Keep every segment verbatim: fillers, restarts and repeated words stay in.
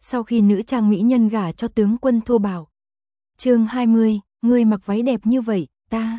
sau khi nữ trang mỹ nhân gả cho tướng quân thô bạo. Chương hai mươi, ngươi mặc váy đẹp như vậy, ta.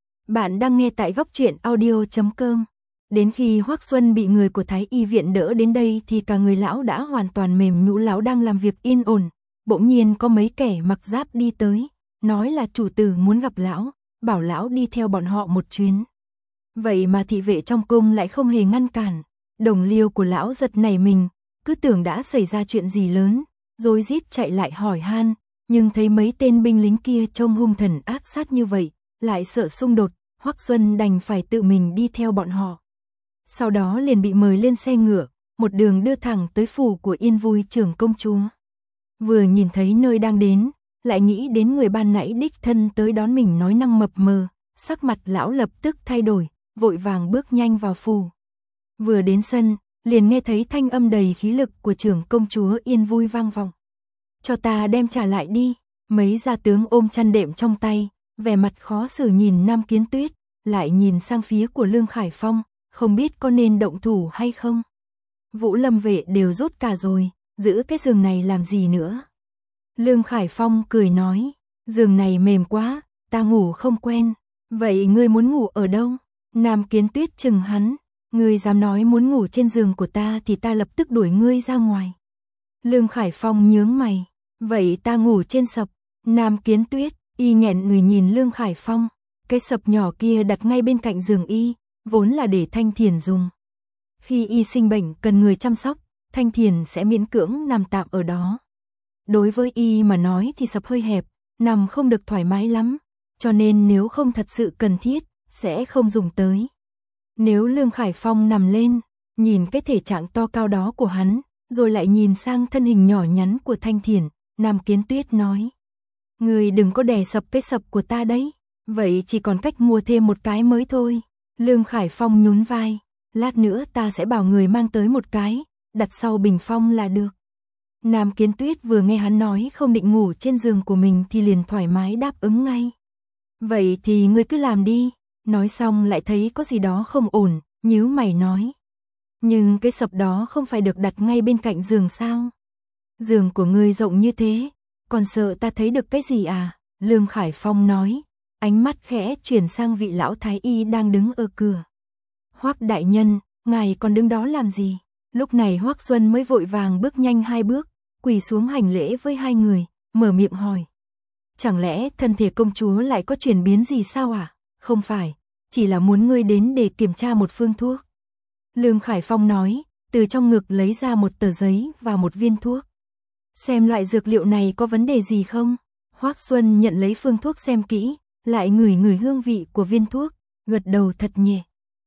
Bạn đang nghe tại góc truyện audio chấm com. Đến khi Hoắc Xuân bị người của Thái Y viện đỡ đến đây thì cả người lão đã hoàn toàn mềm nhũn. Lão đang làm việc yên ổn, bỗng nhiên có mấy kẻ mặc giáp đi tới, nói là chủ tử muốn gặp lão, bảo lão đi theo bọn họ một chuyến. Vậy mà thị vệ trong cung lại không hề ngăn cản. Đồng liêu của lão giật nảy mình, cứ tưởng đã xảy ra chuyện gì lớn, rối rít chạy lại hỏi han, nhưng thấy mấy tên binh lính kia trông hung thần ác sát như vậy, lại sợ xung đột, Hoắc Xuân đành phải tự mình đi theo bọn họ. Sau đó liền bị mời lên xe ngựa, một đường đưa thẳng tới phủ của Yên Vui trưởng công chúa. Vừa nhìn thấy nơi đang đến, lại nghĩ đến người ban nãy đích thân tới đón mình nói năng mập mờ, sắc mặt lão lập tức thay đổi, vội vàng bước nhanh vào phủ. Vừa đến sân, liền nghe thấy thanh âm đầy khí lực của trưởng công chúa Yên Vui vang vọng. Cho ta đem trả lại đi. Mấy gia tướng ôm chăn đệm trong tay, vẻ mặt khó xử nhìn Nam Kiến Tuyết, lại nhìn sang phía của Lương Khải Phong, không biết có nên động thủ hay không. Vũ Lâm vệ đều rút cả rồi, giữ cái giường này làm gì nữa. Lương Khải Phong cười nói, giường này mềm quá, ta ngủ không quen. Vậy ngươi muốn ngủ ở đâu? Nam Kiến Tuyết chừng hắn, ngươi dám nói muốn ngủ trên giường của ta thì ta lập tức đuổi ngươi ra ngoài. Lương Khải Phong nhướng mày, vậy ta ngủ trên sập. Nam Kiến Tuyết, y nghẹn người nhìn Lương Khải Phong, cái sập nhỏ kia đặt ngay bên cạnh giường y, vốn là để Thanh Thiền dùng. Khi y sinh bệnh cần người chăm sóc, Thanh Thiền sẽ miễn cưỡng nằm tạm ở đó. Đối với y mà nói thì sập hơi hẹp, nằm không được thoải mái lắm, cho nên nếu không thật sự cần thiết, sẽ không dùng tới. Nếu Lương Khải Phong nằm lên, nhìn cái thể trạng to cao đó của hắn, rồi lại nhìn sang thân hình nhỏ nhắn của Thanh Thiền, Nam Kiến Tuyết nói, người đừng có đè sập cái sập của ta đấy, vậy chỉ còn cách mua thêm một cái mới thôi. Lương Khải Phong nhún vai, lát nữa ta sẽ bảo người mang tới một cái, đặt sau bình phong là được. Nam Kiến Tuyết vừa nghe hắn nói không định ngủ trên giường của mình thì liền thoải mái đáp ứng ngay. Vậy thì ngươi cứ làm đi. Nói xong lại thấy có gì đó không ổn, nhíu mày nói. Nhưng cái sập đó không phải được đặt ngay bên cạnh giường sao? Giường của ngươi rộng như thế, còn sợ ta thấy được cái gì à? Lương Khải Phong nói, ánh mắt khẽ chuyển sang vị lão thái y đang đứng ở cửa. Hoắc đại nhân, ngài còn đứng đó làm gì? Lúc này Hoắc Xuân mới vội vàng bước nhanh hai bước, quỳ xuống hành lễ với hai người, mở miệng hỏi. Chẳng lẽ thân thể công chúa lại có chuyển biến gì sao à? Không phải, chỉ là muốn ngươi đến để kiểm tra một phương thuốc. Lương Khải Phong nói, từ trong ngực lấy ra một tờ giấy và một viên thuốc. Xem loại dược liệu này có vấn đề gì không? Hoắc Xuân nhận lấy phương thuốc xem kỹ, lại ngửi ngửi hương vị của viên thuốc, gật đầu thật nhẹ.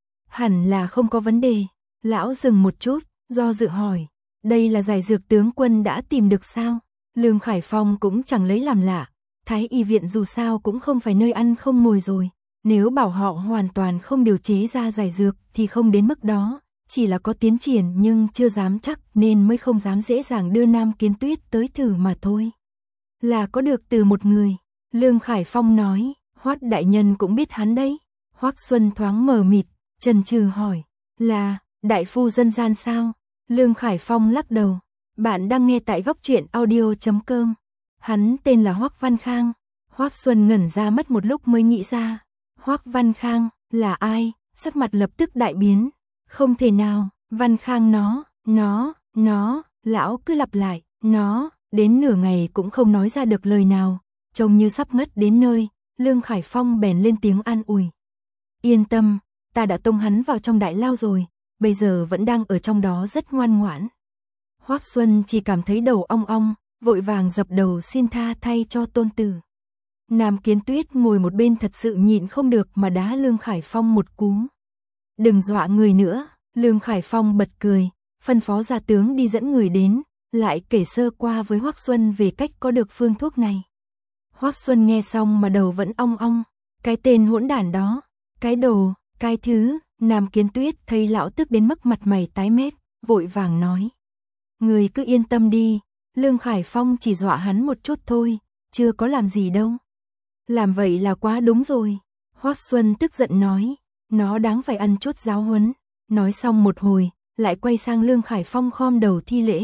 Hẳn là không có vấn đề. Lão dừng một chút, do dự hỏi, đây là giải dược tướng quân đã tìm được sao? Lương Khải Phong cũng chẳng lấy làm lạ, Thái y viện dù sao cũng không phải nơi ăn không ngồi rồi. Nếu bảo họ hoàn toàn không điều chế ra giải dược thì không đến mức đó, chỉ là có tiến triển nhưng chưa dám chắc nên mới không dám dễ dàng đưa Nam Kiến Tuyết tới thử mà thôi. Là có được từ một người. Lương Khải Phong nói, Hoắc đại nhân cũng biết hắn đấy. Hoắc Xuân thoáng mờ mịt, chần chừ hỏi, là đại phu dân gian sao? Lương Khải Phong lắc đầu, bạn đang nghe tại góc truyện audio chấm com. Hắn tên là Hoắc Văn Khang. Hoắc Xuân ngẩn ra mất một lúc mới nghĩ ra. Hoắc Văn Khang, là ai? Sắc mặt lập tức đại biến. Không thể nào, Văn Khang nó, nó, nó, lão cứ lặp lại, nó, đến nửa ngày cũng không nói ra được lời nào, trông như sắp ngất đến nơi. Lương Khải Phong bèn lên tiếng an ủi. Yên tâm, ta đã tông hắn vào trong đại lao rồi, bây giờ vẫn đang ở trong đó rất ngoan ngoãn. Hoắc Xuân chỉ cảm thấy đầu ong ong, vội vàng dập đầu xin tha thay cho tôn tử. Nam Kiến Tuyết ngồi một bên thật sự nhịn không được mà đá Lương Khải Phong một cú. Đừng dọa người nữa. Lương Khải Phong bật cười, phân phó gia tướng đi dẫn người đến, lại kể sơ qua với Hoắc Xuân về cách có được phương thuốc này. Hoắc Xuân nghe xong mà đầu vẫn ong ong, cái tên hỗn đản đó, cái đồ, cái thứ. Nam Kiến Tuyết thấy lão tức đến mức mặt mày tái mét, vội vàng nói. Người cứ yên tâm đi, Lương Khải Phong chỉ dọa hắn một chút thôi, chưa có làm gì đâu. Làm vậy là quá đúng rồi. Hoắc Xuân tức giận nói, nó đáng phải ăn chút giáo huấn. Nói xong một hồi, lại quay sang Lương Khải Phong khom đầu thi lễ,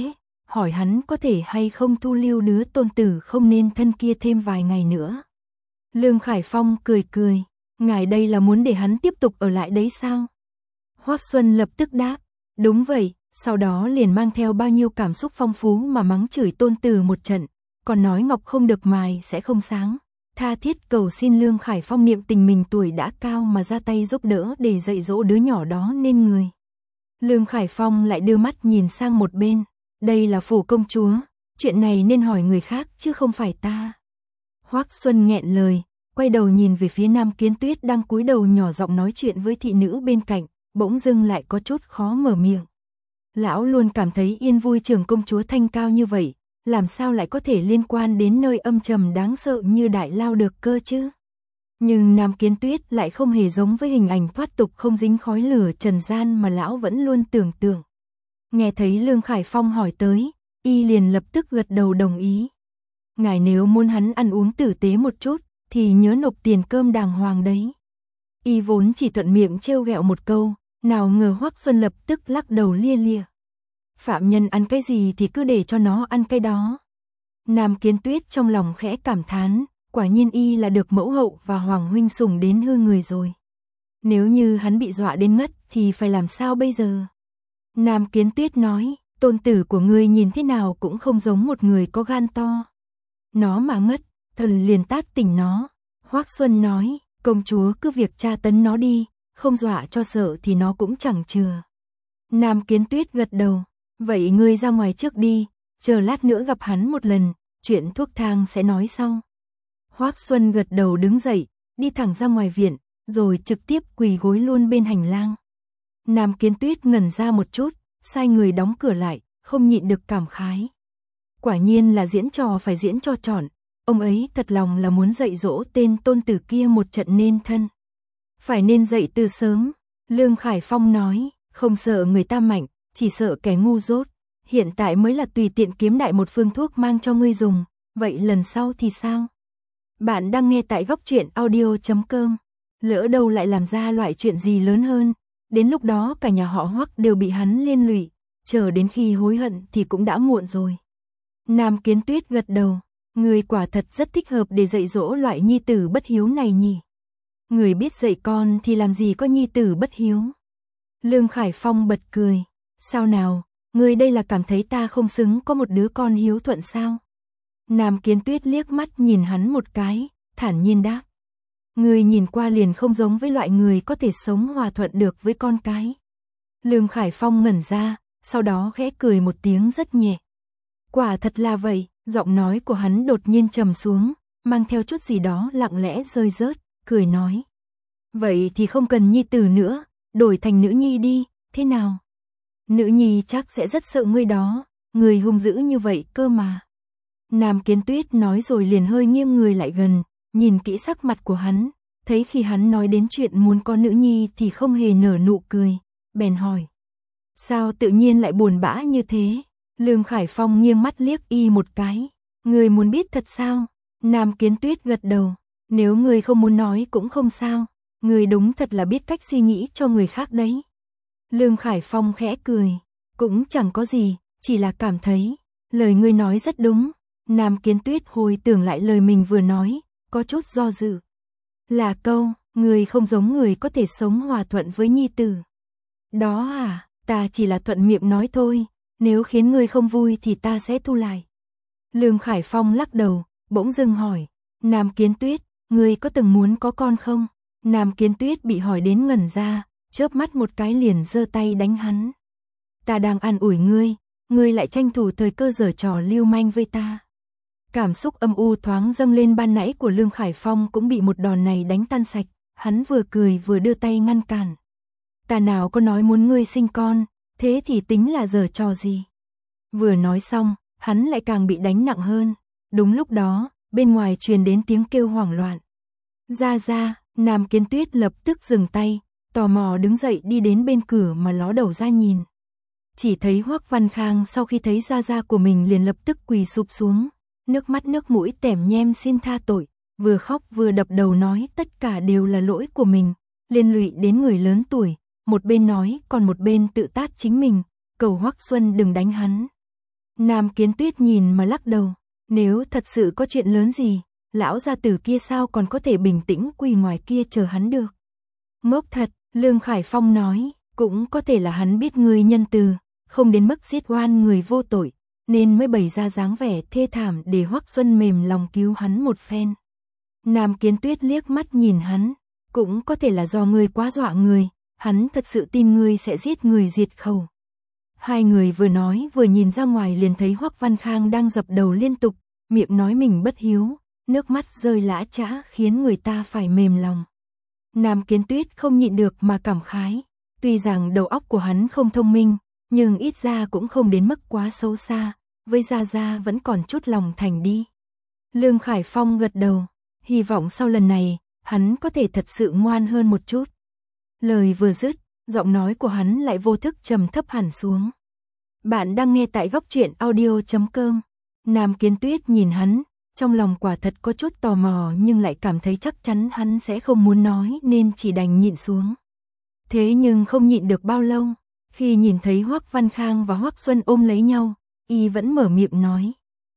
hỏi hắn có thể hay không thu lưu đứa tôn tử không nên thân kia thêm vài ngày nữa. Lương Khải Phong cười cười, ngài đây là muốn để hắn tiếp tục ở lại đấy sao? Hoắc Xuân lập tức đáp, đúng vậy, sau đó liền mang theo bao nhiêu cảm xúc phong phú mà mắng chửi tôn tử một trận, còn nói ngọc không được mài sẽ không sáng, tha thiết cầu xin Lương Khải Phong niệm tình mình tuổi đã cao mà ra tay giúp đỡ để dạy dỗ đứa nhỏ đó nên người. Lương Khải Phong lại đưa mắt nhìn sang một bên, đây là phủ công chúa, chuyện này nên hỏi người khác chứ không phải ta. Hoắc Xuân nghẹn lời, quay đầu nhìn về phía Nam Kiến Tuyết đang cúi đầu nhỏ giọng nói chuyện với thị nữ bên cạnh, bỗng dưng lại có chút khó mở miệng. Lão luôn cảm thấy Yên Vui trưởng công chúa thanh cao như vậy, làm sao lại có thể liên quan đến nơi âm trầm đáng sợ như Đại Lao được cơ chứ? Nhưng Nam Kiến Tuyết lại không hề giống với hình ảnh thoát tục không dính khói lửa trần gian mà lão vẫn luôn tưởng tượng. Nghe thấy Lương Khải Phong hỏi tới, y liền lập tức gật đầu đồng ý. Ngài nếu muốn hắn ăn uống tử tế một chút, thì nhớ nộp tiền cơm đàng hoàng đấy. Y vốn chỉ thuận miệng trêu ghẹo một câu, nào ngờ Hoắc Xuân lập tức lắc đầu lia lịa. Phạm nhân ăn cái gì thì cứ để cho nó ăn cái đó. Nam Kiến Tuyết trong lòng khẽ cảm thán, quả nhiên y là được mẫu hậu và hoàng huynh sủng đến hư người rồi. Nếu như hắn bị dọa đến ngất thì phải làm sao bây giờ? Nam Kiến Tuyết nói, tôn tử của ngươi nhìn thế nào cũng không giống một người có gan to. Nó mà ngất, thần liền tát tỉnh nó. Hoắc Xuân nói, công chúa cứ việc tra tấn nó đi, không dọa cho sợ thì nó cũng chẳng chừa. Nam Kiến Tuyết gật đầu, vậy ngươi ra ngoài trước đi, chờ lát nữa gặp hắn một lần, chuyện thuốc thang sẽ nói sau. Hoắc Xuân gật đầu đứng dậy, đi thẳng ra ngoài viện, rồi trực tiếp quỳ gối luôn bên hành lang. Nam Kiến Tuyết ngẩn ra một chút, sai người đóng cửa lại, không nhịn được cảm khái. Quả nhiên là diễn trò phải diễn cho trọn, ông ấy thật lòng là muốn dạy dỗ tên tôn tử kia một trận nên thân. Phải nên dạy từ sớm, Lương Khải Phong nói, không sợ người ta mạnh, chỉ sợ kẻ ngu dốt. Hiện tại mới là tùy tiện kiếm đại một phương thuốc mang cho ngươi dùng, vậy lần sau thì sao? Bạn đang nghe tại góc truyện audio chấm com. Lỡ đâu lại làm ra loại chuyện gì lớn hơn, đến lúc đó cả nhà họ Hoắc đều bị hắn liên lụy, chờ đến khi hối hận thì cũng đã muộn rồi. Nam Kiến Tuyết gật đầu, người quả thật rất thích hợp để dạy dỗ loại nhi tử bất hiếu này nhỉ. Người biết dạy con thì làm gì có nhi tử bất hiếu. Lương Khải Phong bật cười, sao nào, người đây là cảm thấy ta không xứng có một đứa con hiếu thuận sao? Nam Kiến Tuyết liếc mắt nhìn hắn một cái, thản nhiên đáp. Người nhìn qua liền không giống với loại người có thể sống hòa thuận được với con cái. Lương Khải Phong ngẩn ra, sau đó khẽ cười một tiếng rất nhẹ. Quả thật là vậy, giọng nói của hắn đột nhiên trầm xuống, mang theo chút gì đó lặng lẽ rơi rớt, cười nói. Vậy thì không cần nhi tử nữa, đổi thành nữ nhi đi, thế nào? Nữ nhi chắc sẽ rất sợ ngươi đó, người hung dữ như vậy cơ mà. Nam Kiến Tuyết nói rồi liền hơi nghiêng người lại gần, nhìn kỹ sắc mặt của hắn, thấy khi hắn nói đến chuyện muốn có nữ nhi thì không hề nở nụ cười, bèn hỏi. Sao tự nhiên lại buồn bã như thế? Lương Khải Phong nghiêng mắt liếc y một cái, người muốn biết thật sao? Nam Kiến Tuyết gật đầu, nếu người không muốn nói cũng không sao, người đúng thật là biết cách suy nghĩ cho người khác đấy. Lương Khải Phong khẽ cười, cũng chẳng có gì, chỉ là cảm thấy, lời ngươi nói rất đúng. Nam Kiến Tuyết hồi tưởng lại lời mình vừa nói, có chút do dự. Là câu, người không giống người có thể sống hòa thuận với nhi tử. Đó à, ta chỉ là thuận miệng nói thôi, nếu khiến ngươi không vui thì ta sẽ thu lại. Lương Khải Phong lắc đầu, bỗng dưng hỏi, Nam Kiến Tuyết, ngươi có từng muốn có con không? Nam Kiến Tuyết bị hỏi đến ngẩn ra, chớp mắt một cái liền giơ tay đánh hắn. Ta đang an ủi ngươi, ngươi lại tranh thủ thời cơ giở trò lưu manh với ta. Cảm xúc âm u thoáng dâng lên ban nãy của Lương Khải Phong cũng bị một đòn này đánh tan sạch, hắn vừa cười vừa đưa tay ngăn cản. Ta nào có nói muốn ngươi sinh con, thế thì tính là giở trò gì? Vừa nói xong, hắn lại càng bị đánh nặng hơn. Đúng lúc đó, bên ngoài truyền đến tiếng kêu hoảng loạn. Ra ra, Nam Kiến Tuyết lập tức dừng tay, tò mò đứng dậy đi đến bên cửa mà ló đầu ra nhìn. Chỉ thấy Hoắc Văn Khang sau khi thấy gia gia của mình liền lập tức quỳ sụp xuống, nước mắt nước mũi tẻm nhem xin tha tội, vừa khóc vừa đập đầu nói tất cả đều là lỗi của mình, liên lụy đến người lớn tuổi, một bên nói còn một bên tự tát chính mình, cầu Hoắc Xuân đừng đánh hắn. Nam Kiến Tuyết nhìn mà lắc đầu, nếu thật sự có chuyện lớn gì, lão gia tử kia sao còn có thể bình tĩnh quỳ ngoài kia chờ hắn được. Ngốc thật, Lương Khải Phong nói, cũng có thể là hắn biết ngươi nhân từ, không đến mức giết oan người vô tội, nên mới bày ra dáng vẻ thê thảm để Hoắc Xuân mềm lòng cứu hắn một phen. Nam Kiến Tuyết liếc mắt nhìn hắn, cũng có thể là do ngươi quá dọa người, hắn thật sự tin ngươi sẽ giết người diệt khẩu. Hai người vừa nói vừa nhìn ra ngoài liền thấy Hoắc Văn Khang đang dập đầu liên tục, miệng nói mình bất hiếu, nước mắt rơi lã chã khiến người ta phải mềm lòng. Nam Kiến Tuyết không nhịn được mà cảm khái, tuy rằng đầu óc của hắn không thông minh, nhưng ít ra cũng không đến mức quá xấu xa, với Gia Gia vẫn còn chút lòng thành đi. Lương Khải Phong gật đầu, hy vọng sau lần này, hắn có thể thật sự ngoan hơn một chút. Lời vừa dứt, giọng nói của hắn lại vô thức trầm thấp hẳn xuống. Bạn đang nghe tại góc truyện audio chấm com. Nam Kiến Tuyết nhìn hắn, trong lòng quả thật có chút tò mò nhưng lại cảm thấy chắc chắn hắn sẽ không muốn nói nên chỉ đành nhịn xuống. Thế nhưng không nhịn được bao lâu, khi nhìn thấy Hoắc Văn Khang và Hoắc Xuân ôm lấy nhau, y vẫn mở miệng nói.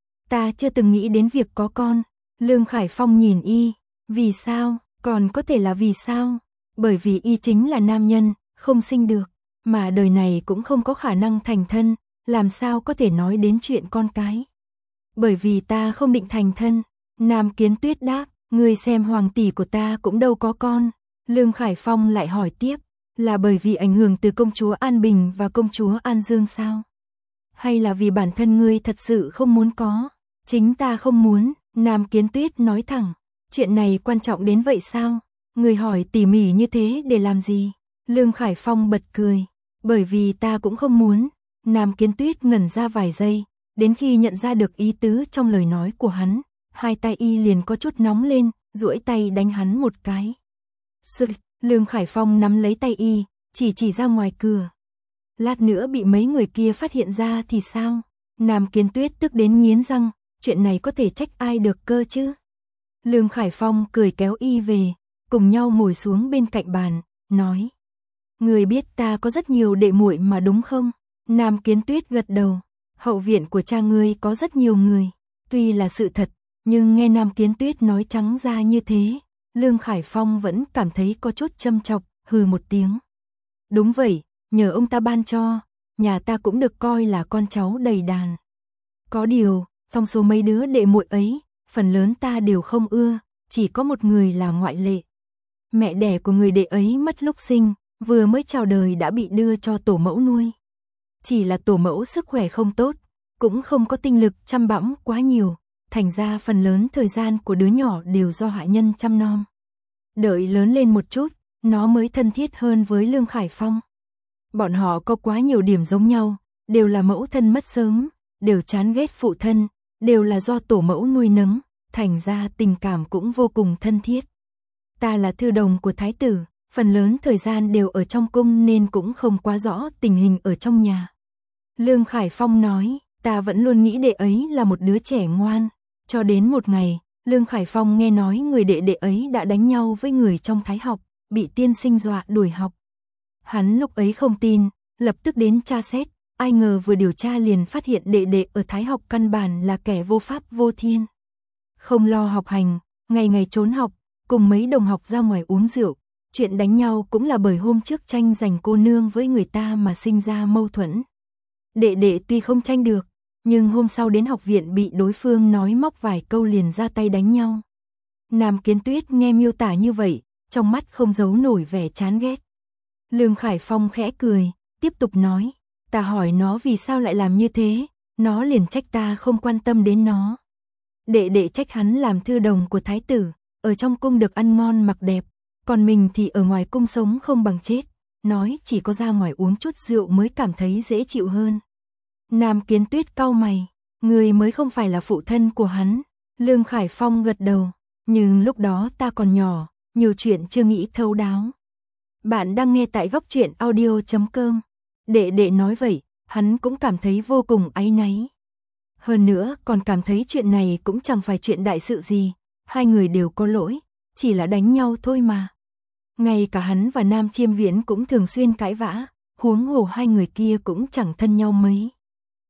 Ta chưa từng nghĩ đến việc có con. Lương Khải Phong nhìn y, vì sao, còn có thể là vì sao? Bởi vì y chính là nam nhân, không sinh được, mà đời này cũng không có khả năng thành thân, làm sao có thể nói đến chuyện con cái. Bởi vì ta không định thành thân. Nam Kiến Tuyết đáp, ngươi xem hoàng tỷ của ta cũng đâu có con. Lương Khải Phong lại hỏi tiếp, là bởi vì ảnh hưởng từ công chúa An Bình và công chúa An Dương sao? Hay là vì bản thân ngươi thật sự không muốn có? Chính ta không muốn. Nam Kiến Tuyết nói thẳng, chuyện này quan trọng đến vậy sao? Ngươi hỏi tỉ mỉ như thế để làm gì? Lương Khải Phong bật cười, bởi vì ta cũng không muốn. Nam Kiến Tuyết ngẩn ra vài giây, đến khi nhận ra được ý tứ trong lời nói của hắn, hai tay y liền có chút nóng lên, duỗi tay đánh hắn một cái. Sực, Lương Khải Phong nắm lấy tay y, chỉ chỉ ra ngoài cửa. Lát nữa bị mấy người kia phát hiện ra thì sao? Nam Kiến Tuyết tức đến nghiến răng, chuyện này có thể trách ai được cơ chứ? Lương Khải Phong cười kéo y về, cùng nhau ngồi xuống bên cạnh bàn, nói. Người biết ta có rất nhiều đệ muội mà đúng không? Nam Kiến Tuyết gật đầu, hậu viện của cha ngươi có rất nhiều người. Tuy là sự thật, nhưng nghe Nam Kiến Tuyết nói trắng ra như thế, Lương Khải Phong vẫn cảm thấy có chút châm chọc, hừ một tiếng. Đúng vậy, nhờ ông ta ban cho, nhà ta cũng được coi là con cháu đầy đàn. Có điều, trong số mấy đứa đệ muội ấy, phần lớn ta đều không ưa, chỉ có một người là ngoại lệ. Mẹ đẻ của người đệ ấy mất lúc sinh, vừa mới chào đời đã bị đưa cho tổ mẫu nuôi. Chỉ là tổ mẫu sức khỏe không tốt, cũng không có tinh lực chăm bẵm quá nhiều, thành ra phần lớn thời gian của đứa nhỏ đều do hạ nhân chăm nom. Đợi lớn lên một chút, nó mới thân thiết hơn với Lương Khải Phong. Bọn họ có quá nhiều điểm giống nhau, đều là mẫu thân mất sớm, đều chán ghét phụ thân, đều là do tổ mẫu nuôi nấng, thành ra tình cảm cũng vô cùng thân thiết. Ta là thư đồng của thái tử, phần lớn thời gian đều ở trong cung nên cũng không quá rõ tình hình ở trong nhà. Lương Khải Phong nói, ta vẫn luôn nghĩ đệ ấy là một đứa trẻ ngoan, cho đến một ngày, Lương Khải Phong nghe nói người đệ đệ ấy đã đánh nhau với người trong thái học, bị tiên sinh dọa đuổi học. Hắn lúc ấy không tin, lập tức đến tra xét, ai ngờ vừa điều tra liền phát hiện đệ đệ ở thái học căn bản là kẻ vô pháp vô thiên. Không lo học hành, ngày ngày trốn học, cùng mấy đồng học ra ngoài uống rượu, chuyện đánh nhau cũng là bởi hôm trước tranh giành cô nương với người ta mà sinh ra mâu thuẫn. Đệ đệ tuy không tranh được, nhưng hôm sau đến học viện bị đối phương nói móc vài câu liền ra tay đánh nhau. Nam Kiến Tuyết nghe miêu tả như vậy, trong mắt không giấu nổi vẻ chán ghét. Lương Khải Phong khẽ cười, tiếp tục nói, ta hỏi nó vì sao lại làm như thế, nó liền trách ta không quan tâm đến nó. Đệ đệ trách hắn làm thư đồng của thái tử, ở trong cung được ăn ngon mặc đẹp, còn mình thì ở ngoài cung sống không bằng chết, nói chỉ có ra ngoài uống chút rượu mới cảm thấy dễ chịu hơn. Nam Kiến Tuyết cau mày, người mới không phải là phụ thân của hắn. Lương Khải Phong gật đầu, nhưng lúc đó ta còn nhỏ, nhiều chuyện chưa nghĩ thấu đáo. Bạn đang nghe tại góc truyện audio chấm com. Đệ đệ nói vậy, hắn cũng cảm thấy vô cùng áy náy. Hơn nữa còn cảm thấy chuyện này cũng chẳng phải chuyện đại sự gì, hai người đều có lỗi, chỉ là đánh nhau thôi mà. Ngay cả hắn và Nam Chiêm Viễn cũng thường xuyên cãi vã, huống hồ hai người kia cũng chẳng thân nhau mấy.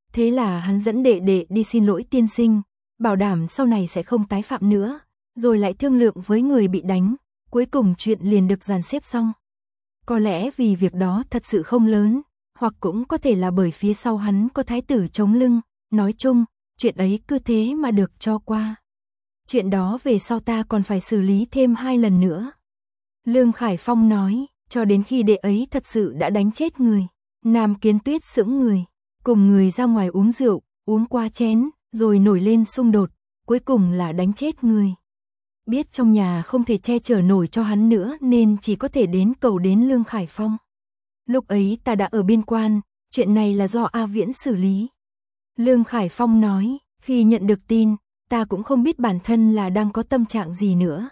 Thế là hắn dẫn đệ đệ đi xin lỗi tiên sinh, bảo đảm sau này sẽ không tái phạm nữa, rồi lại thương lượng với người bị đánh, cuối cùng chuyện liền được dàn xếp xong. Có lẽ vì việc đó thật sự không lớn, hoặc cũng có thể là bởi phía sau hắn có thái tử chống lưng, nói chung, chuyện ấy cứ thế mà được cho qua. Chuyện đó về sau ta còn phải xử lý thêm hai lần nữa. Lương Khải Phong nói, cho đến khi đệ ấy thật sự đã đánh chết người. Nam Kiến Tuyết sững người, cùng người ra ngoài uống rượu, uống qua chén, rồi nổi lên xung đột, cuối cùng là đánh chết người. Biết trong nhà không thể che chở nổi cho hắn nữa nên chỉ có thể đến cầu đến Lương Khải Phong. Lúc ấy ta đã ở biên quan, chuyện này là do A Viễn xử lý. Lương Khải Phong nói, khi nhận được tin, ta cũng không biết bản thân là đang có tâm trạng gì nữa.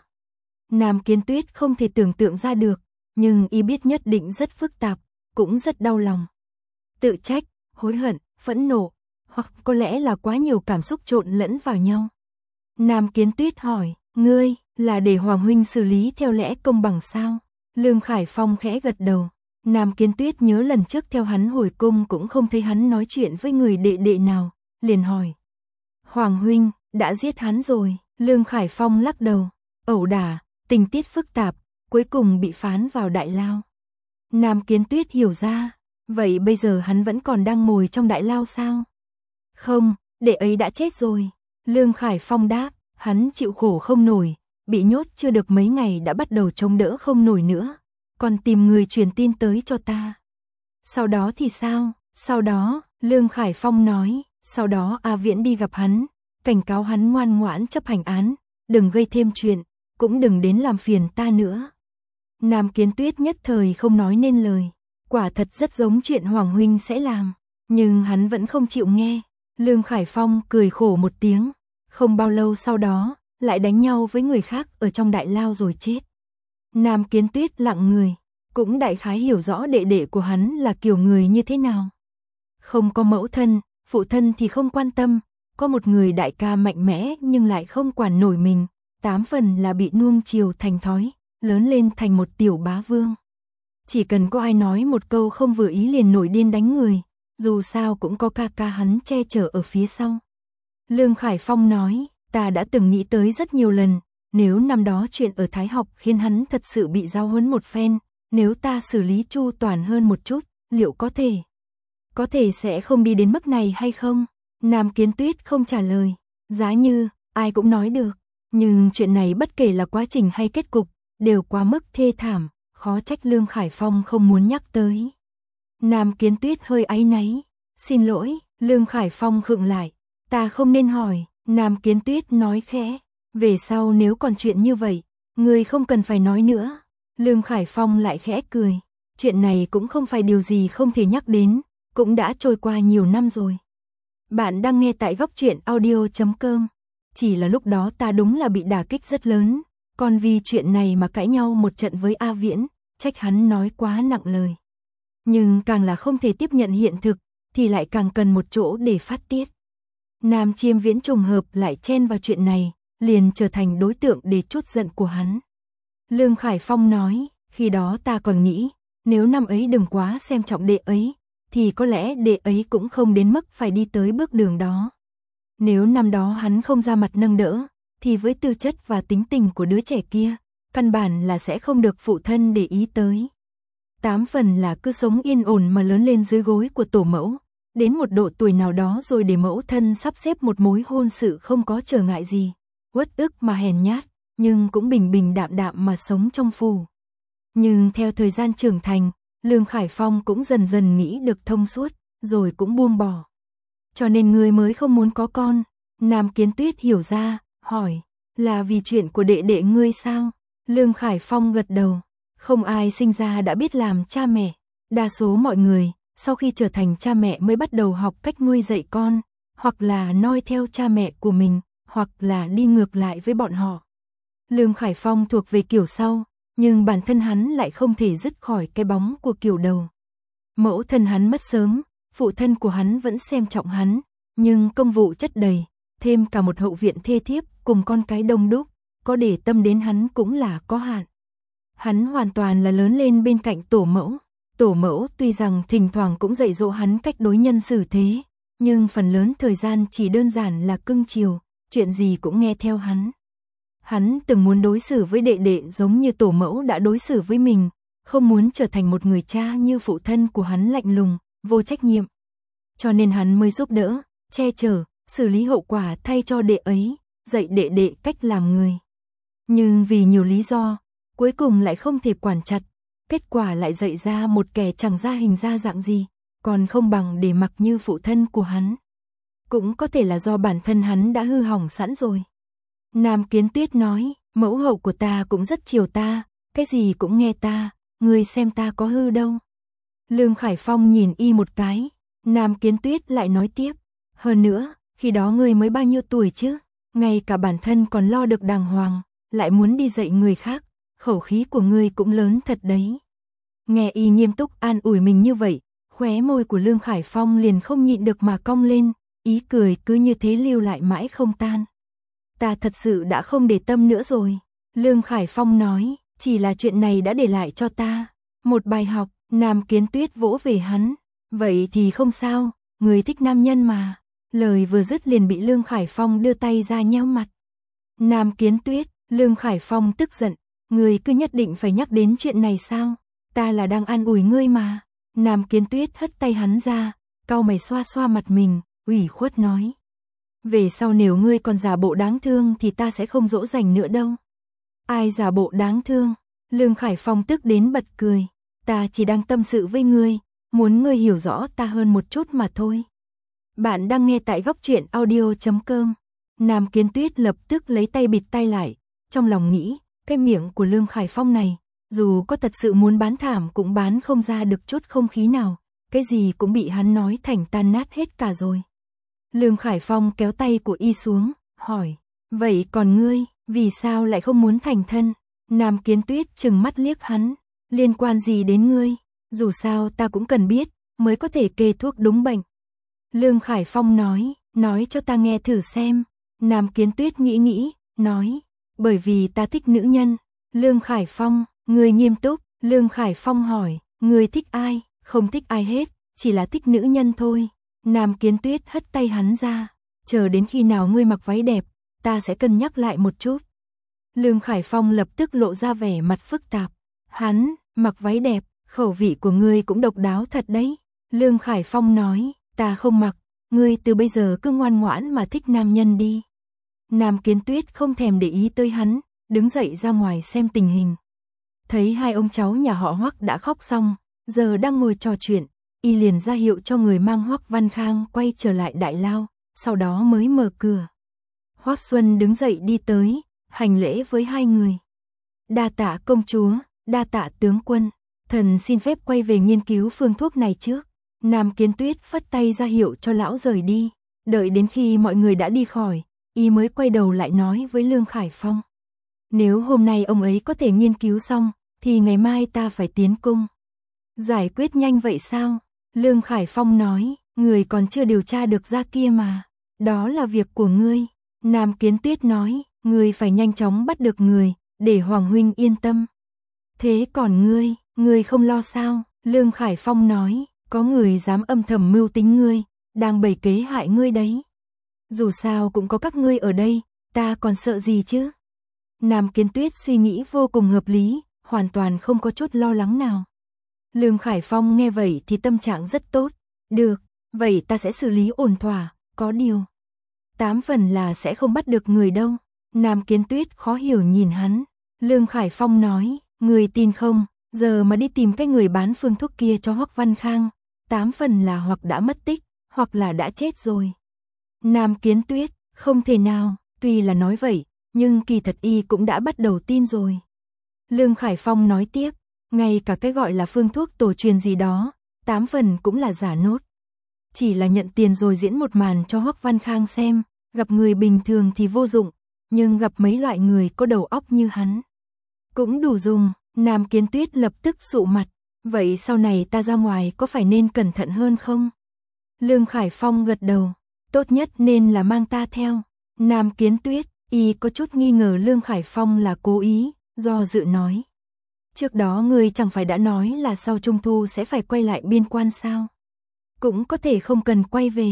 Nam Kiến Tuyết không thể tưởng tượng ra được, nhưng y biết nhất định rất phức tạp, cũng rất đau lòng. Tự trách, hối hận, phẫn nộ, hoặc có lẽ là quá nhiều cảm xúc trộn lẫn vào nhau. Nam Kiến Tuyết hỏi, ngươi, là để Hoàng huynh xử lý theo lẽ công bằng sao? Lương Khải Phong khẽ gật đầu. Nam Kiến Tuyết nhớ lần trước theo hắn hồi cung cũng không thấy hắn nói chuyện với người đệ đệ nào, liền hỏi. Hoàng huynh, đã giết hắn rồi. Lương Khải Phong lắc đầu, ẩu đả, tình tiết phức tạp, cuối cùng bị phán vào đại lao. Nam Kiến Tuyết hiểu ra, vậy bây giờ hắn vẫn còn đang ngồi trong đại lao sao? Không, đệ ấy đã chết rồi. Lương Khải Phong đáp, hắn chịu khổ không nổi, bị nhốt chưa được mấy ngày đã bắt đầu chống đỡ không nổi nữa, còn tìm người truyền tin tới cho ta. Sau đó thì sao? Sau đó, Lương Khải Phong nói, sau đó A Viễn đi gặp hắn, cảnh cáo hắn ngoan ngoãn chấp hành án, đừng gây thêm chuyện, cũng đừng đến làm phiền ta nữa. Nam Kiến Tuyết nhất thời không nói nên lời, quả thật rất giống chuyện Hoàng huynh sẽ làm, nhưng hắn vẫn không chịu nghe. Lương Khải Phong cười khổ một tiếng, không bao lâu sau đó, lại đánh nhau với người khác ở trong đại lao rồi chết. Nam Kiến Tuyết lặng người, cũng đại khái hiểu rõ đệ đệ của hắn là kiểu người như thế nào. Không có mẫu thân, phụ thân thì không quan tâm, có một người đại ca mạnh mẽ nhưng lại không quản nổi mình, tám phần là bị nuông chiều thành thói, lớn lên thành một tiểu bá vương. Chỉ cần có ai nói một câu không vừa ý liền nổi điên đánh người, dù sao cũng có ca ca hắn che chở ở phía sau. Lương Khải Phong nói, ta đã từng nghĩ tới rất nhiều lần, nếu năm đó chuyện ở Thái học khiến hắn thật sự bị giáo huấn một phen, nếu ta xử lý chu toàn hơn một chút, liệu có thể? Có thể sẽ không đi đến mức này hay không? Nam Kiến Tuyết không trả lời, giá như, ai cũng nói được, nhưng chuyện này bất kể là quá trình hay kết cục, đều quá mức thê thảm, khó trách Lương Khải Phong không muốn nhắc tới. Nam Kiến Tuyết hơi áy náy, xin lỗi. Lương Khải Phong khựng lại, ta không nên hỏi. Nam Kiến Tuyết nói khẽ, về sau nếu còn chuyện như vậy, ngươi không cần phải nói nữa. Lương Khải Phong lại khẽ cười, chuyện này cũng không phải điều gì không thể nhắc đến, cũng đã trôi qua nhiều năm rồi. Bạn đang nghe tại góc truyện audio chấm com, chỉ là lúc đó ta đúng là bị đả kích rất lớn, còn vì chuyện này mà cãi nhau một trận với A Viễn, trách hắn nói quá nặng lời. Nhưng càng là không thể tiếp nhận hiện thực, thì lại càng cần một chỗ để phát tiết. Nam Chiêm Viễn trùng hợp lại chen vào chuyện này, liền trở thành đối tượng để trút giận của hắn. Lương Khải Phong nói, khi đó ta còn nghĩ, nếu năm ấy đừng quá xem trọng đệ ấy, thì có lẽ đệ ấy cũng không đến mức phải đi tới bước đường đó. Nếu năm đó hắn không ra mặt nâng đỡ, thì với tư chất và tính tình của đứa trẻ kia, căn bản là sẽ không được phụ thân để ý tới. Tám phần là cứ sống yên ổn mà lớn lên dưới gối của tổ mẫu, đến một độ tuổi nào đó rồi để mẫu thân sắp xếp một mối hôn sự không có trở ngại gì, uất ức mà hèn nhát, nhưng cũng bình bình đạm đạm mà sống trong phủ. Nhưng theo thời gian trưởng thành, Lương Khải Phong cũng dần dần nghĩ được thông suốt, rồi cũng buông bỏ. Cho nên ngươi mới không muốn có con. Nam Kiến Tuyết hiểu ra, hỏi, là vì chuyện của đệ đệ ngươi sao? Lương Khải Phong gật đầu, không ai sinh ra đã biết làm cha mẹ. Đa số mọi người, sau khi trở thành cha mẹ mới bắt đầu học cách nuôi dạy con, hoặc là noi theo cha mẹ của mình, hoặc là đi ngược lại với bọn họ. Lương Khải Phong thuộc về kiểu sau, nhưng bản thân hắn lại không thể dứt khỏi cái bóng của kiểu đầu. Mẫu thân hắn mất sớm, phụ thân của hắn vẫn xem trọng hắn, nhưng công vụ chất đầy, thêm cả một hậu viện thê thiếp cùng con cái đông đúc, có để tâm đến hắn cũng là có hạn. Hắn hoàn toàn là lớn lên bên cạnh tổ mẫu. Tổ mẫu tuy rằng thỉnh thoảng cũng dạy dỗ hắn cách đối nhân xử thế, nhưng phần lớn thời gian chỉ đơn giản là cưng chiều, chuyện gì cũng nghe theo hắn. Hắn từng muốn đối xử với đệ đệ giống như tổ mẫu đã đối xử với mình, không muốn trở thành một người cha như phụ thân của hắn lạnh lùng, vô trách nhiệm. Cho nên hắn mới giúp đỡ, che chở, xử lý hậu quả thay cho đệ ấy, dạy đệ đệ cách làm người. Nhưng vì nhiều lý do, cuối cùng lại không thể quản chặt, kết quả lại dạy ra một kẻ chẳng ra hình ra dạng gì, còn không bằng để mặc như phụ thân của hắn. Cũng có thể là do bản thân hắn đã hư hỏng sẵn rồi. Nam Kiến Tuyết nói, mẫu hậu của ta cũng rất chiều ta, cái gì cũng nghe ta, ngươi xem ta có hư đâu. Lương Khải Phong nhìn y một cái, Nam Kiến Tuyết lại nói tiếp, hơn nữa, khi đó ngươi mới bao nhiêu tuổi chứ, ngay cả bản thân còn lo được đàng hoàng, lại muốn đi dạy người khác, khẩu khí của ngươi cũng lớn thật đấy. Nghe y nghiêm túc an ủi mình như vậy, khóe môi của Lương Khải Phong liền không nhịn được mà cong lên, ý cười cứ như thế lưu lại mãi không tan. Ta thật sự đã không để tâm nữa rồi. Lương Khải Phong nói, chỉ là chuyện này đã để lại cho ta một bài học. Nam Kiến Tuyết vỗ về hắn, vậy thì không sao, người thích nam nhân mà. Lời vừa dứt liền bị Lương Khải Phong đưa tay ra nhéo mặt. Nam Kiến Tuyết, Lương Khải Phong tức giận, người cứ nhất định phải nhắc đến chuyện này sao? Ta là đang an ủi ngươi mà. Nam Kiến Tuyết hất tay hắn ra, cau mày xoa xoa mặt mình, ủy khuất nói. Về sau nếu ngươi còn giả bộ đáng thương thì ta sẽ không dỗ dành nữa đâu. Ai giả bộ đáng thương? Lương Khải Phong tức đến bật cười. Ta chỉ đang tâm sự với ngươi, muốn ngươi hiểu rõ ta hơn một chút mà thôi. Bạn đang nghe tại góc truyện audio chấm com. Nam Kiến Tuyết lập tức lấy tay bịt tay lại, trong lòng nghĩ, cái miệng của Lương Khải Phong này, dù có thật sự muốn bán thảm cũng bán không ra được chút không khí nào, cái gì cũng bị hắn nói thành tan nát hết cả rồi. Lương Khải Phong kéo tay của y xuống, hỏi, vậy còn ngươi, vì sao lại không muốn thành thân? Nam Kiến Tuyết trừng mắt liếc hắn, liên quan gì đến ngươi, dù sao ta cũng cần biết, mới có thể kê thuốc đúng bệnh. Lương Khải Phong nói, nói cho ta nghe thử xem. Nam Kiến Tuyết nghĩ nghĩ, nói, bởi vì ta thích nữ nhân. Lương Khải Phong, ngươi nghiêm túc. Lương Khải Phong hỏi, ngươi thích ai? Không thích ai hết, chỉ là thích nữ nhân thôi. Nam Kiến Tuyết hất tay hắn ra, chờ đến khi nào ngươi mặc váy đẹp, ta sẽ cân nhắc lại một chút. Lương Khải Phong lập tức lộ ra vẻ mặt phức tạp. Hắn, mặc váy đẹp, khẩu vị của ngươi cũng độc đáo thật đấy. Lương Khải Phong nói, ta không mặc, ngươi từ bây giờ cứ ngoan ngoãn mà thích nam nhân đi. Nam Kiến Tuyết không thèm để ý tới hắn, đứng dậy ra ngoài xem tình hình. Thấy hai ông cháu nhà họ Hoắc đã khóc xong, giờ đang ngồi trò chuyện, y liền ra hiệu cho người mang Hoắc Văn Khang quay trở lại đại lao, sau đó mới mở cửa. Hoắc Xuân đứng dậy đi tới, hành lễ với hai người. Đa tạ công chúa, đa tạ tướng quân, thần xin phép quay về nghiên cứu phương thuốc này trước. Nam Kiến Tuyết phất tay ra hiệu cho lão rời đi, đợi đến khi mọi người đã đi khỏi, y mới quay đầu lại nói với Lương Khải Phong. Nếu hôm nay ông ấy có thể nghiên cứu xong, thì ngày mai ta phải tiến cung. Giải quyết nhanh vậy sao? Lương Khải Phong nói, người còn chưa điều tra được ra kia mà. Đó là việc của ngươi. Nam Kiến Tuyết nói, ngươi phải nhanh chóng bắt được người, để Hoàng huynh yên tâm. Thế còn ngươi, ngươi không lo sao? Lương Khải Phong nói, có người dám âm thầm mưu tính ngươi, đang bày kế hại ngươi đấy. Dù sao cũng có các ngươi ở đây, ta còn sợ gì chứ? Nam Kiến Tuyết suy nghĩ vô cùng hợp lý, hoàn toàn không có chút lo lắng nào. Lương Khải Phong nghe vậy thì tâm trạng rất tốt. Được, vậy ta sẽ xử lý ổn thỏa, có điều. Tám phần là sẽ không bắt được người đâu. Nam Kiến Tuyết khó hiểu nhìn hắn. Lương Khải Phong nói, người tin không, giờ mà đi tìm cái người bán phương thuốc kia cho Hoắc Văn Khang, tám phần là hoặc đã mất tích, hoặc là đã chết rồi. Nam Kiến Tuyết, không thể nào, tuy là nói vậy, nhưng kỳ thật y cũng đã bắt đầu tin rồi. Lương Khải Phong nói tiếp, ngay cả cái gọi là phương thuốc tổ truyền gì đó, tám phần cũng là giả nốt. Chỉ là nhận tiền rồi diễn một màn cho Hoắc Văn Khang xem, gặp người bình thường thì vô dụng, nhưng gặp mấy loại người có đầu óc như hắn, cũng đủ dùng. Nam Kiến Tuyết lập tức sụ mặt, vậy sau này ta ra ngoài có phải nên cẩn thận hơn không? Lương Khải Phong gật đầu, tốt nhất nên là mang ta theo. Nam Kiến Tuyết, y có chút nghi ngờ Lương Khải Phong là cố ý, do dự nói. Trước đó ngươi chẳng phải đã nói là sau Trung Thu sẽ phải quay lại biên quan sao? Cũng có thể không cần quay về.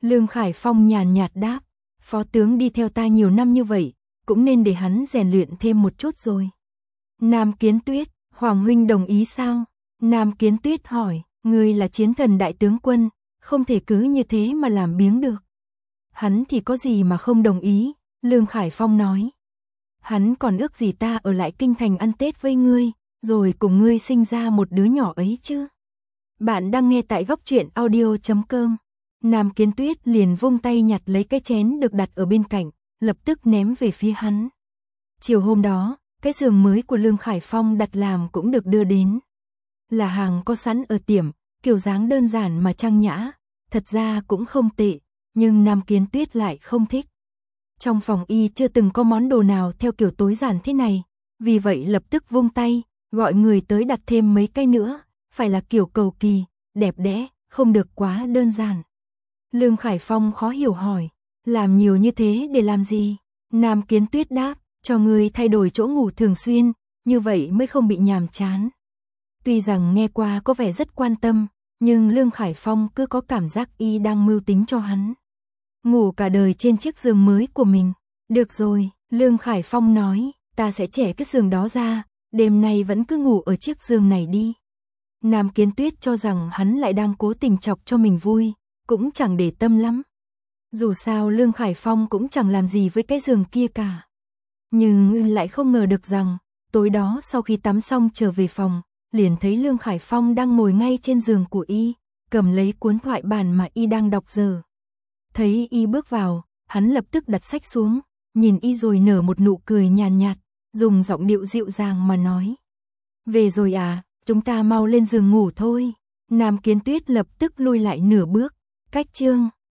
Lương Khải Phong nhàn nhạt đáp, phó tướng đi theo ta nhiều năm như vậy, cũng nên để hắn rèn luyện thêm một chút rồi. Nam Kiến Tuyết, Hoàng huynh đồng ý sao? Nam Kiến Tuyết hỏi, ngươi là chiến thần đại tướng quân, không thể cứ như thế mà làm biếng được. Hắn thì có gì mà không đồng ý, Lương Khải Phong nói. Hắn còn ước gì ta ở lại kinh thành ăn Tết với ngươi, rồi cùng ngươi sinh ra một đứa nhỏ ấy chứ. Bạn đang nghe tại góc truyện audio chấm com. Nam Kiến Tuyết liền vung tay nhặt lấy cái chén được đặt ở bên cạnh, lập tức ném về phía hắn. Chiều hôm đó, cái giường mới của Lương Khải Phong đặt làm cũng được đưa đến. Là hàng có sẵn ở tiệm, kiểu dáng đơn giản mà trang nhã, thật ra cũng không tệ, nhưng Nam Kiến Tuyết lại không thích. Trong phòng y chưa từng có món đồ nào theo kiểu tối giản thế này, vì vậy lập tức vung tay, gọi người tới đặt thêm mấy cái nữa, phải là kiểu cầu kỳ, đẹp đẽ, không được quá đơn giản. Lương Khải Phong khó hiểu hỏi, làm nhiều như thế để làm gì? Nam Kiến Tuyết đáp, cho người thay đổi chỗ ngủ thường xuyên, như vậy mới không bị nhàm chán. Tuy rằng nghe qua có vẻ rất quan tâm, nhưng Lương Khải Phong cứ có cảm giác y đang mưu tính cho hắn. Ngủ cả đời trên chiếc giường mới của mình. Được rồi, Lương Khải Phong nói, ta sẽ chẻ cái giường đó ra, đêm nay vẫn cứ ngủ ở chiếc giường này đi. Nam Kiến Tuyết cho rằng hắn lại đang cố tình chọc cho mình vui, cũng chẳng để tâm lắm. Dù sao Lương Khải Phong cũng chẳng làm gì với cái giường kia cả. Nhưng lại không ngờ được rằng, tối đó sau khi tắm xong trở về phòng, liền thấy Lương Khải Phong đang ngồi ngay trên giường của y, cầm lấy cuốn thoại bản mà y đang đọc dở. Thấy y bước vào, hắn lập tức đặt sách xuống, nhìn y rồi nở một nụ cười nhàn nhạt, dùng giọng điệu dịu dàng mà nói. Về rồi à, chúng ta mau lên giường ngủ thôi. Nam Kiến Tuyết lập tức lui lại nửa bước, cách chương.